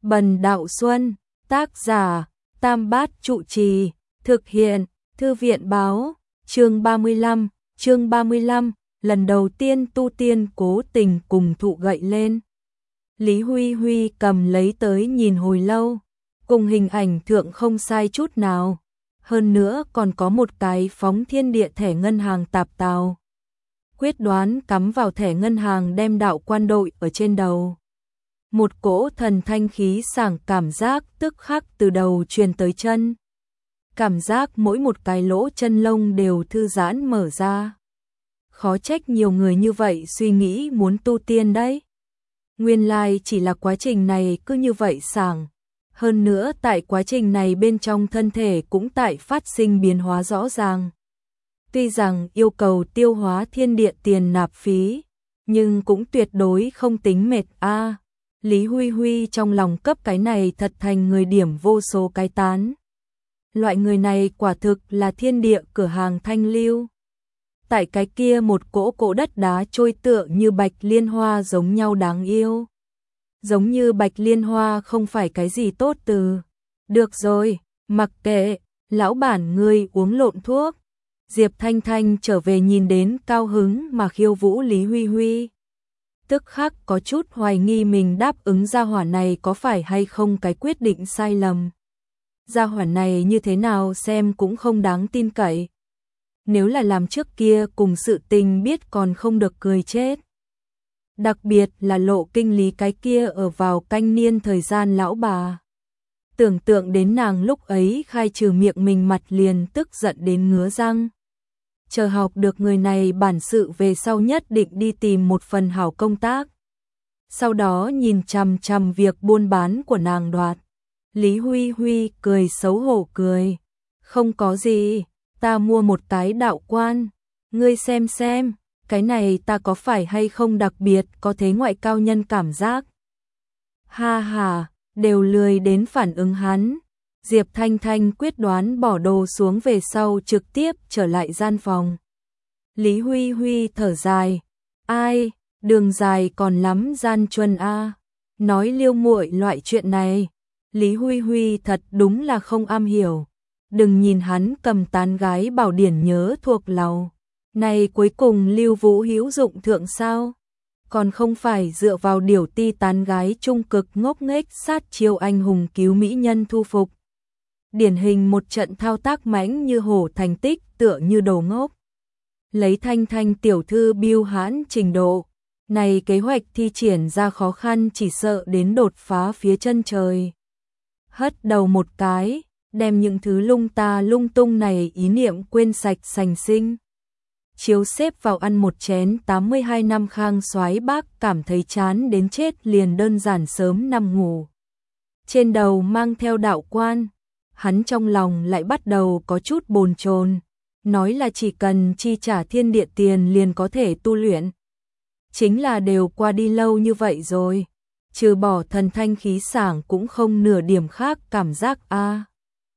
Bần Đạo Xuân, tác giả, Tam Bát Trụ Trì, thực hiện, Thư viện báo, chương 35, lần đầu tiên tu tiên cố tình cùng thụ gậy lên. Lý Huy Huy cầm lấy tới nhìn hồi lâu, cùng hình ảnh thượng không sai chút nào, hơn nữa còn có một cái phóng thiên địa thẻ ngân hàng tạp tào. Quyết đoán cắm vào thẻ ngân hàng đem đạo quan đội ở trên đầu. Một cỗ thần thanh khí sảng cảm giác tức khắc từ đầu truyền tới chân. Cảm giác mỗi một cái lỗ chân lông đều thư giãn mở ra. Khó trách nhiều người như vậy suy nghĩ muốn tu tiên đấy. Nguyên lai chỉ là quá trình này cứ như vậy sảng. Hơn nữa tại quá trình này bên trong thân thể cũng tại phát sinh biến hóa rõ ràng. Tuy rằng yêu cầu tiêu hóa thiên địa tiền nạp phí, nhưng cũng tuyệt đối không tính mệt a. Lý Huy Huy trong lòng cấp cái này thật thành người điểm vô số cái tán. Loại người này quả thực là thiên địa cửa hàng thanh lưu. Tại cái kia một cỗ đất đá trôi tựa như bạch liên hoa giống nhau đáng yêu. Giống như bạch liên hoa không phải cái gì tốt từ. Được rồi, mặc kệ, lão bản ngươi uống lộn thuốc. Diệp Thanh Thanh trở về nhìn đến cao hứng mà khiêu vũ Lý Huy Huy. Tức khắc có chút hoài nghi mình đáp ứng gia hỏa này có phải hay không cái quyết định sai lầm. Gia hỏa này như thế nào xem cũng không đáng tin cậy. Nếu là làm trước kia cùng sự tình biết còn không được cười chết. Đặc biệt là Lộ Kinh Lý cái kia ở vào canh niên thời gian lão bà. Tưởng tượng đến nàng lúc ấy khai trừ miệng mình mặt liền tức giận đến ngứa răng. Chờ học được người này bản sự về sau nhất định đi tìm một phần hảo công tác. Sau đó nhìn chằm chằm việc buôn bán của nàng đoạt. Lý Huy Huy cười xấu hổ cười. Không có gì, ta mua một cái đạo quan. Ngươi xem, cái này ta có phải hay không đặc biệt có thế ngoại cao nhân cảm giác. Ha ha, đều lười đến phản ứng hắn. Diệp Thanh Thanh quyết đoán bỏ đồ xuống về sau trực tiếp trở lại gian phòng. Lý Huy Huy thở dài. Ai, đường dài còn lắm gian truân a. Nói liêu muội loại chuyện này. Lý Huy Huy thật đúng là không am hiểu. Đừng nhìn hắn cầm tán gái bảo điển nhớ thuộc lòng. Này cuối cùng Lưu Vũ hữu dụng thượng sao? Còn không phải dựa vào điều ti tán gái trung cực ngốc nghếch sát chiêu anh hùng cứu mỹ nhân thu phục. Điển hình một trận thao tác mãnh như hổ thành tích tựa như đồ ngốc. Lấy Thanh Thanh tiểu thư biêu hãn trình độ. Này kế hoạch thi triển ra khó khăn chỉ sợ đến đột phá phía chân trời. Hất đầu một cái, đem những thứ lung tung này ý niệm quên sạch sành sinh. Chiếu xếp vào ăn một chén 82 năm khang soái bác cảm thấy chán đến chết liền đơn giản sớm nằm ngủ. Trên đầu mang theo đạo quan, hắn trong lòng lại bắt đầu có chút bồn chồn, nói là chỉ cần chi trả thiên địa tiền liền có thể tu luyện. Chính là đều qua đi lâu như vậy rồi, trừ bỏ thần thanh khí sảng cũng không nửa điểm khác cảm giác a.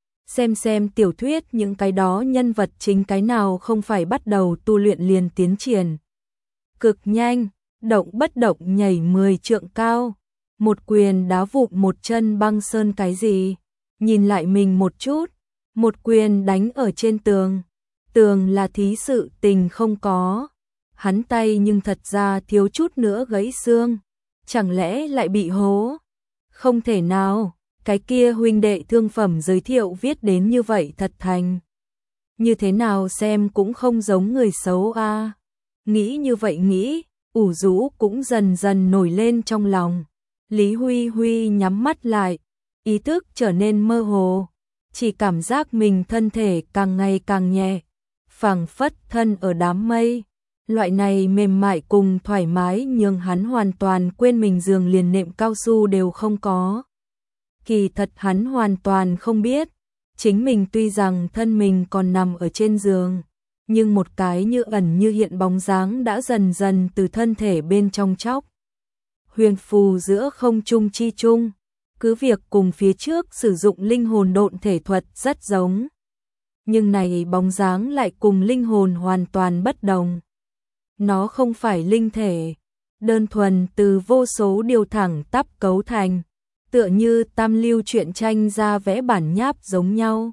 Xem tiểu thuyết những cái đó nhân vật chính cái nào không phải bắt đầu tu luyện liền tiến triển. Cực nhanh, động bất động nhảy 10 trượng cao, một quyền đá vụn một chân băng sơn cái gì, nhìn lại mình một chút, một quyền đánh ở trên tường, tường là thí sự tình không có, hắn tay nhưng thật ra thiếu chút nữa gãy xương, chẳng lẽ lại bị hố, không thể nào. Cái kia huynh đệ thương phẩm giới thiệu viết đến như vậy thật thành. Như thế nào xem cũng không giống người xấu a. Nghĩ như vậy nghĩ, ủ rũ cũng dần dần nổi lên trong lòng. Lý Huy Huy nhắm mắt lại, ý thức trở nên mơ hồ. Chỉ cảm giác mình thân thể càng ngày càng nhẹ, phảng phất thân ở đám mây. Loại này mềm mại cùng thoải mái nhường hắn hoàn toàn quên mình giường liền nệm cao su đều không có. Kỳ thật hắn hoàn toàn không biết, chính mình tuy rằng thân mình còn nằm ở trên giường, nhưng một cái như ẩn như hiện bóng dáng đã dần dần từ thân thể bên trong chóc. Huyền phù giữa không trung chi trung, cứ việc cùng phía trước sử dụng linh hồn độn thể thuật rất giống. Nhưng này bóng dáng lại cùng linh hồn hoàn toàn bất đồng. Nó không phải linh thể, đơn thuần từ vô số điều thẳng tắp cấu thành. tựa như tam lưu truyện tranh ra vẽ bản nháp giống nhau.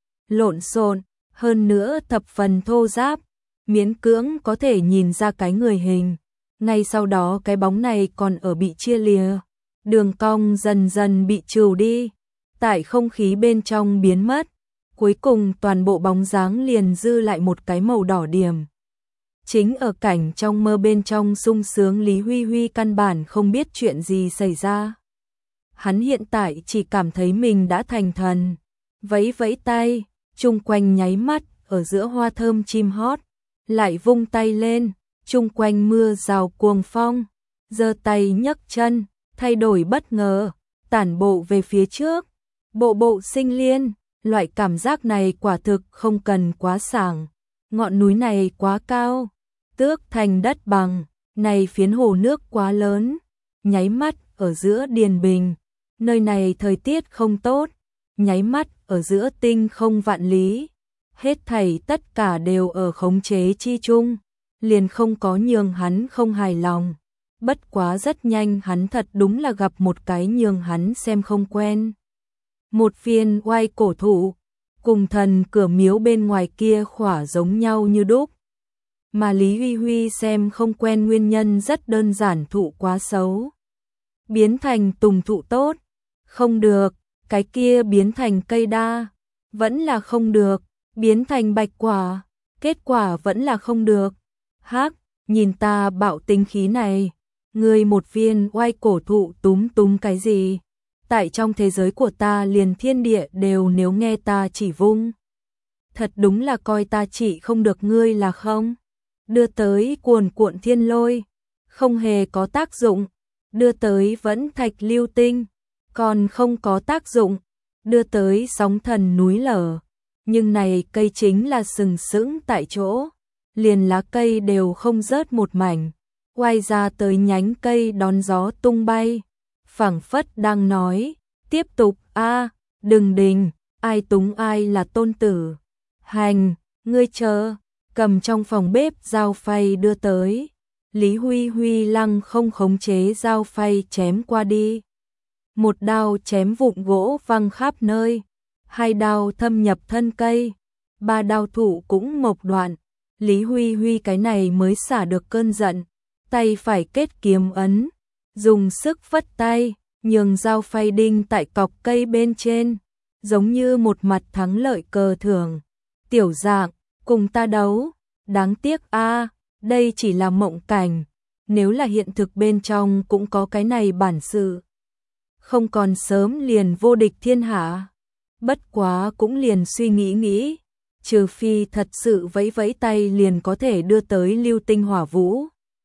Lộn xộn, hơn nữa thập phần thô ráp, miễn cưỡng có thể nhìn ra cái người hình. Ngay sau đó cái bóng này còn ở bị chia lìa, đường cong dần dần bị trừ đi, tại không khí bên trong biến mất, cuối cùng toàn bộ bóng dáng liền dư lại một cái màu đỏ điểm. Chính ở cảnh trong mơ bên trong sung sướng, Lý Huy Huy căn bản không biết chuyện gì xảy ra. Hắn hiện tại chỉ cảm thấy mình đã thành thần, vẫy vẫy tay, chung quanh nháy mắt, ở giữa hoa thơm chim hót, lại vung tay lên, chung quanh mưa rào cuồng phong, giơ tay nhấc chân, thay đổi bất ngờ, tản bộ về phía trước, bộ bộ sinh liên, loại cảm giác này quả thực không cần quá sảng, ngọn núi này quá cao, tước thành đất bằng, này phiến hồ nước quá lớn, nháy mắt ở giữa điền bình, nơi này thời tiết không tốt, nháy mắt ở giữa tinh không vạn lý, hết thảy tất cả đều ở khống chế chi chung, liền không có nhường hắn không hài lòng. Bất quá rất nhanh hắn thật đúng là gặp một cái nhường hắn xem không quen. Một viên oai cổ thụ, cùng thần cửa miếu bên ngoài kia khỏa giống nhau như đúc. Mà Lý Huy Huy xem không quen nguyên nhân rất đơn giản, thụ quá xấu. Biến thành tùng thụ tốt, không được, cái kia biến thành cây đa, vẫn là không được, biến thành bạch quả, kết quả vẫn là không được. Hắc, nhìn ta bạo tính khí này, ngươi một viên oai cổ thụ túm túm cái gì? Tại trong thế giới của ta liền thiên địa đều nếu nghe ta chỉ vung. Thật đúng là coi ta chỉ không được ngươi là không? Đưa tới cuồn cuộn thiên lôi, không hề có tác dụng. Đưa tới vẫn thạch lưu tinh, còn không có tác dụng. Đưa tới sóng thần núi lở, nhưng này cây chính là sừng sững tại chỗ, liền lá cây đều không rớt một mảnh, quay ra tới nhánh cây đón gió tung bay, phảng phất đang nói, tiếp tục a, đừng đình, ai túng ai là tôn tử. Hành, ngươi chờ, cầm trong phòng bếp dao phay đưa tới. Lý Huy Huy lăng không khống chế dao phay chém qua đi. Một đao chém vụn gỗ văng khắp nơi, hai đao thâm nhập thân cây, ba đao thụ cũng mộc đoạn. Lý Huy Huy cái này mới xả được cơn giận, tay phải kết kiếm ấn, dùng sức vất tay, nhường dao phay đinh tại cọc cây bên trên, giống như một mặt thắng lợi cờ thưởng. Tiểu dạng, cùng ta đấu, đáng tiếc a, đây chỉ là mộng cảnh, nếu là hiện thực bên trong cũng có cái này bản sự. Không còn sớm liền vô địch thiên hạ, bất quá cũng liền suy nghĩ, trừ phi thật sự vẫy vẫy tay liền có thể đưa tới lưu tinh hỏa vũ.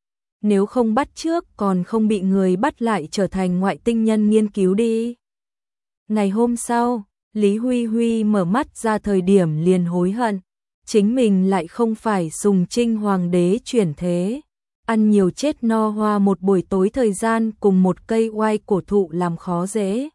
Nếu không bắt trước còn không bị người bắt lại trở thành ngoại tinh nhân nghiên cứu đi. Ngày hôm sau, Lý Huy Huy mở mắt ra thời điểm liền hối hận, chính mình lại không phải Sùng Trinh hoàng đế chuyển thế, ăn nhiều chết no hoa một buổi tối thời gian cùng một cây oai cổ thụ làm khó dễ.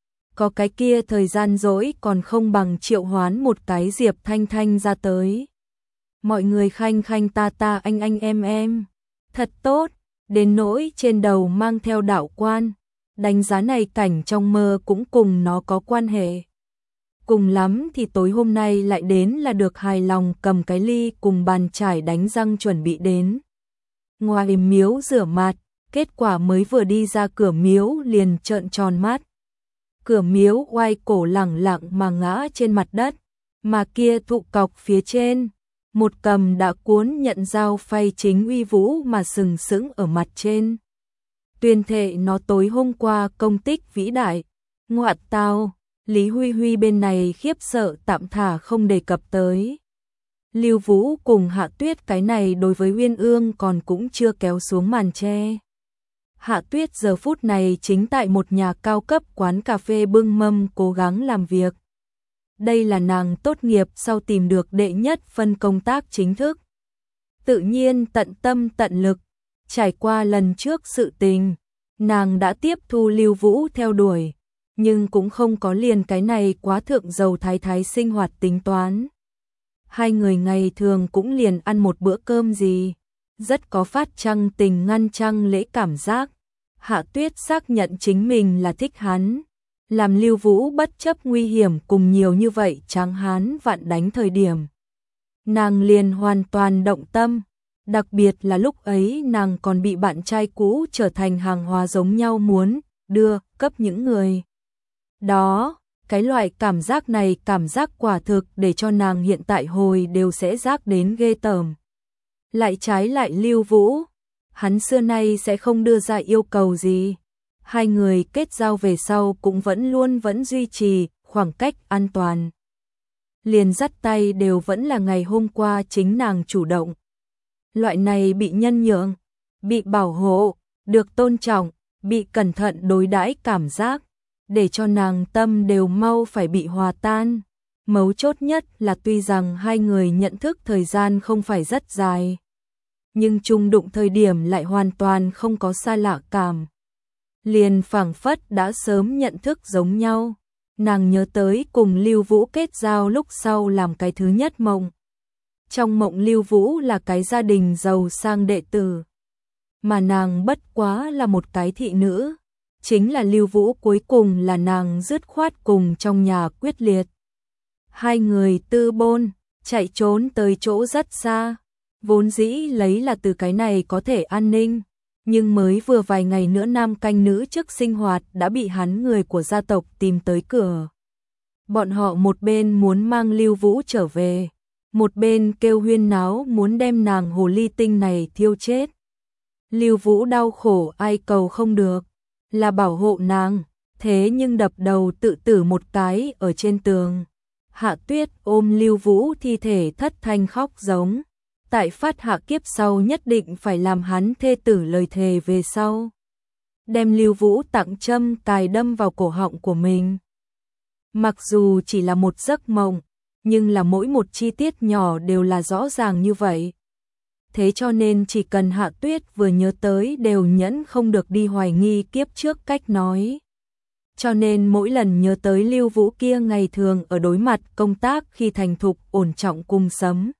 Có cái kia thời gian dỗi còn không bằng triệu hoán một cái Diệp Thanh Thanh ra tới. Mọi người khanh khanh ta ta anh em, thật tốt, đến nỗi trên đầu mang theo đạo quan, đánh giá này cảnh trong mơ cũng cùng nó có quan hệ. Cùng lắm thì tối hôm nay lại đến là được hài lòng, cầm cái ly cùng bàn chải đánh răng chuẩn bị đến ngoài miếu rửa mặt, kết quả mới vừa đi ra cửa miếu liền trợn tròn mắt. Cửa miếu oai cổ lẳng lặng mà ngã trên mặt đất, mà kia thụ cọc phía trên, một cầm đã cuốn nhận dao phay chính uy vũ mà sừng sững ở mặt trên. Tuyên thệ nó tối hôm qua công tích vĩ đại. Ngoại tao, Lý Huy Huy bên này khiếp sợ tạm thả không đề cập tới. Lưu Vũ cùng Hạ Tuyết cái này đối với Uyên Ương còn cũng chưa kéo xuống màn che. Hạ Tuyết giờ phút này chính tại một nhà cao cấp quán cà phê bưng mâm cố gắng làm việc. Đây là nàng tốt nghiệp sau tìm được đệ nhất phân công tác chính thức. Tự nhiên tận tâm tận lực, trải qua lần trước sự tình, nàng đã tiếp thu Lưu Vũ theo đuổi, nhưng cũng không có liền cái này quá thượng giàu thái thái sinh hoạt tính toán. Hai người ngày thường cũng liền ăn một bữa cơm gì, rất có phát trăng tình ngăn trăng lễ cảm giác. Hạ Tuyết xác nhận chính mình là thích hắn, làm Lưu Vũ bất chấp nguy hiểm cùng nhiều như vậy tráng hán vạn đánh thời điểm. Nàng liền hoàn toàn động tâm, đặc biệt là lúc ấy nàng còn bị bạn trai cũ trở thành hàng hóa giống nhau muốn đưa cấp những người. Đó, cái loại cảm giác này cảm giác quả thực để cho nàng hiện tại hồi đều sẽ giác đến ghê tởm. Lại trái lại Lưu Vũ, hắn xưa nay sẽ không đưa ra yêu cầu gì. Hai người kết giao về sau cũng vẫn duy trì khoảng cách an toàn. Liền dắt tay đều vẫn là ngày hôm qua chính nàng chủ động. Loại này bị nhân nhượng, bị bảo hộ, được tôn trọng, bị cẩn thận đối đãi cảm giác, để cho nàng tâm đều mau phải bị hòa tan. Mấu chốt nhất là tuy rằng hai người nhận thức thời gian không phải rất dài, nhưng chung đụng thời điểm lại hoàn toàn không có xa lạ cảm. Liền phảng phất đã sớm nhận thức giống nhau. Nàng nhớ tới cùng Lưu Vũ kết giao lúc sau làm cái thứ nhất mộng. Trong mộng Lưu Vũ là cái gia đình giàu sang đệ tử, mà nàng bất quá là một cái thị nữ. Chính là Lưu Vũ cuối cùng là nàng dứt khoát cùng trong nhà quyết liệt. Hai người tư bôn, chạy trốn tới chỗ rất xa, vốn dĩ lấy là từ cái này có thể an ninh, nhưng mới vừa vài ngày nữa nam canh nữ trước sinh hoạt đã bị hắn người của gia tộc tìm tới cửa. Bọn họ một bên muốn mang Lưu Vũ trở về, một bên kêu huyên náo muốn đem nàng hồ ly tinh này thiêu chết. Lưu Vũ đau khổ ai cầu không được, là bảo hộ nàng, thế nhưng đập đầu tự tử một cái ở trên tường. Hạ Tuyết ôm Lưu Vũ thi thể thất thanh khóc giống. Tại phát hạ kiếp sau nhất định phải làm hắn thê tử lời thề về sau. Đem Lưu Vũ tặng châm cài đâm vào cổ họng của mình. Mặc dù chỉ là một giấc mộng, nhưng là mỗi một chi tiết nhỏ đều là rõ ràng như vậy. Thế cho nên chỉ cần Hạ Tuyết vừa nhớ tới đều nhẫn không được đi hoài nghi kiếp trước cách nói. Cho nên mỗi lần nhớ tới Lưu Vũ kia ngày thường ở đối mặt công tác khi thành thục ổn trọng cùng sấm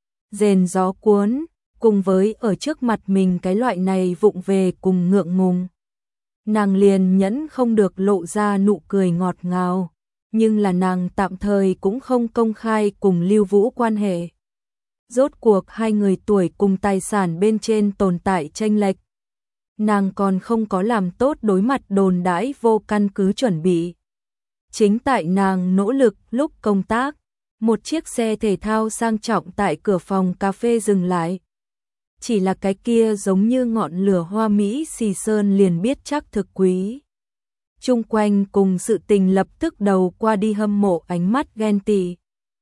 rền gió cuốn, cùng với ở trước mặt mình cái loại này vụng về cùng ngượng ngùng. Nàng liền nhẫn không được lộ ra nụ cười ngọt ngào, nhưng là nàng tạm thời cũng không công khai cùng Lưu Vũ quan hệ. Rốt cuộc hai người tuổi cùng tài sản bên trên tồn tại chênh lệch. Nàng còn không có làm tốt đối mặt đồn đãi vô căn cứ chuẩn bị. Chính tại nàng nỗ lực lúc công tác, một chiếc xe thể thao sang trọng tại cửa phòng cà phê dừng lại. Chỉ là cái kia giống như ngọn lửa hoa mỹ xì sơn liền biết chắc thực quý. Chung quanh cùng sự tình lập tức đầu qua đi hâm mộ ánh mắt ghen tị.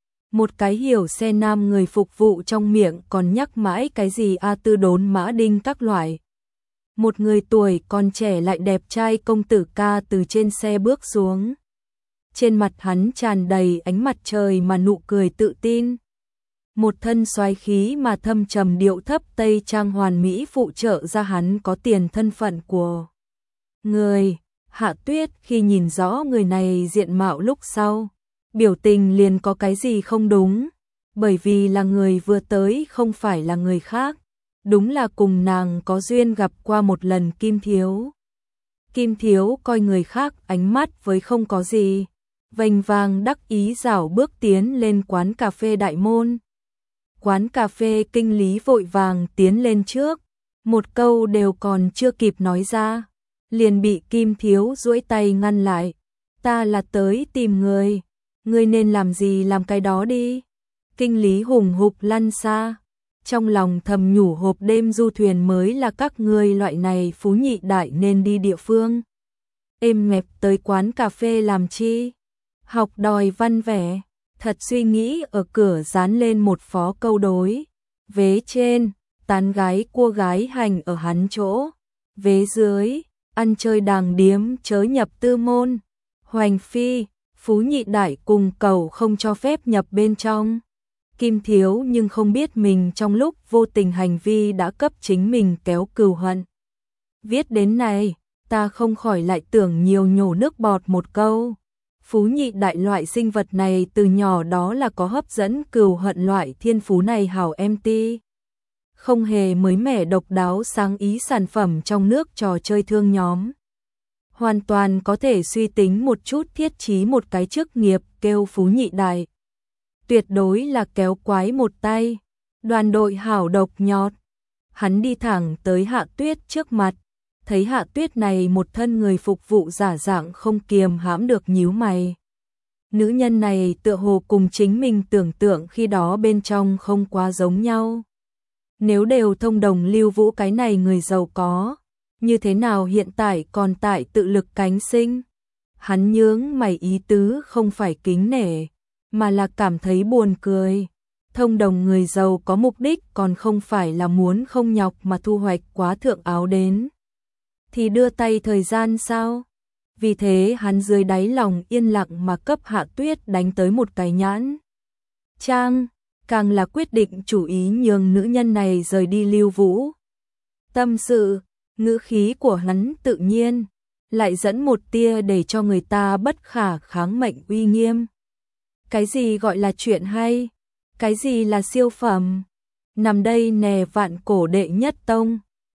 Một cái hiểu xe nam người phục vụ trong miệng còn nhắc mãi cái gì tư đốn mã đinh các loại. Một người tuổi còn trẻ lại đẹp trai công tử ca từ trên xe bước xuống. Trên mặt hắn tràn đầy ánh mặt trời mà nụ cười tự tin. Một thân soái khí mà thâm trầm điệu thấp tây trang hoàn mỹ phụ trợ ra hắn có tiền thân phận của người. Hạ Tuyết khi nhìn rõ người này diện mạo lúc sau, biểu tình liền có cái gì không đúng, bởi vì là người vừa tới không phải là người khác, đúng là cùng nàng có duyên gặp qua một lần Kim Thiếu. Kim Thiếu coi người khác ánh mắt với không có gì, vênh vang đắc ý rảo bước tiến lên quán cà phê đại môn. Quán cà phê kinh lý vội vàng tiến lên trước, một câu đều còn chưa kịp nói ra, liền bị Kim Thiếu duỗi tay ngăn lại. Ta là tới tìm người, ngươi nên làm gì làm cái đó đi. Kinh lý hùng hục lăn xa, trong lòng thầm nhủ hộp đêm du thuyền mới là các ngươi loại này phú nhị đại nên đi địa phương. Êm nghẹp tới quán cà phê làm chi? Học đòi văn vẻ, thật suy nghĩ ở cửa dán lên một phó câu đối. Vế trên, tán gái cua gái hành ở hắn chỗ. Vế dưới, ăn chơi đàng điếm chớ nhập tư môn. Hoành phi, phú nhị đại cùng cầu không cho phép nhập bên trong. Kim Thiếu nhưng không biết mình trong lúc vô tình hành vi đã cấp chính mình kéo cừu hận. Viết đến này, ta không khỏi lại tưởng nhiều nhổ nước bọt một câu. Phú nhị đại loại sinh vật này từ nhỏ đó là có hấp dẫn cừu hận loại thiên phú này hảo em ti. Không hề mới mẻ độc đáo sáng ý sản phẩm trong nước trò chơi thương nhóm. hoàn toàn có thể suy tính một chút thiết trí một cái chức nghiệp kêu phú nhị đại. Tuyệt đối là kéo quái một tay, đoàn đội hảo độc nhọt. Hắn đi thẳng tới Hạ Tuyết trước mặt, thấy Hạ Tuyết này một thân người phục vụ giả dạng không kiềm hãm được nhíu mày. Nữ nhân này tựa hồ cùng chính mình tưởng tượng khi đó bên trong không quá giống nhau. Nếu đều thông đồng Lưu Vũ cái này người giàu có, như thế nào hiện tại còn tại tự lực cánh sinh? Hắn nhướng mày, ý tứ không phải kính nể, mà là cảm thấy buồn cười. Thông đồng người giàu có mục đích còn không phải là muốn không nhọc mà thu hoạch quá thượng áo đến thì đưa tay thời gian sao? Vì thế hắn dưới đáy lòng yên lặng mà cấp Hạ Tuyết đánh tới một cái nhãn trang, càng là quyết định chủ ý nhường nữ nhân này rời đi Lưu Vũ. Tâm sự, ngữ khí của hắn tự nhiên, lại dẫn một tia để cho người ta bất khả kháng mệnh uy nghiêm. Cái gì gọi là chuyện hay? Cái gì là siêu phẩm? Nằm đây nè vạn cổ đệ nhất tông,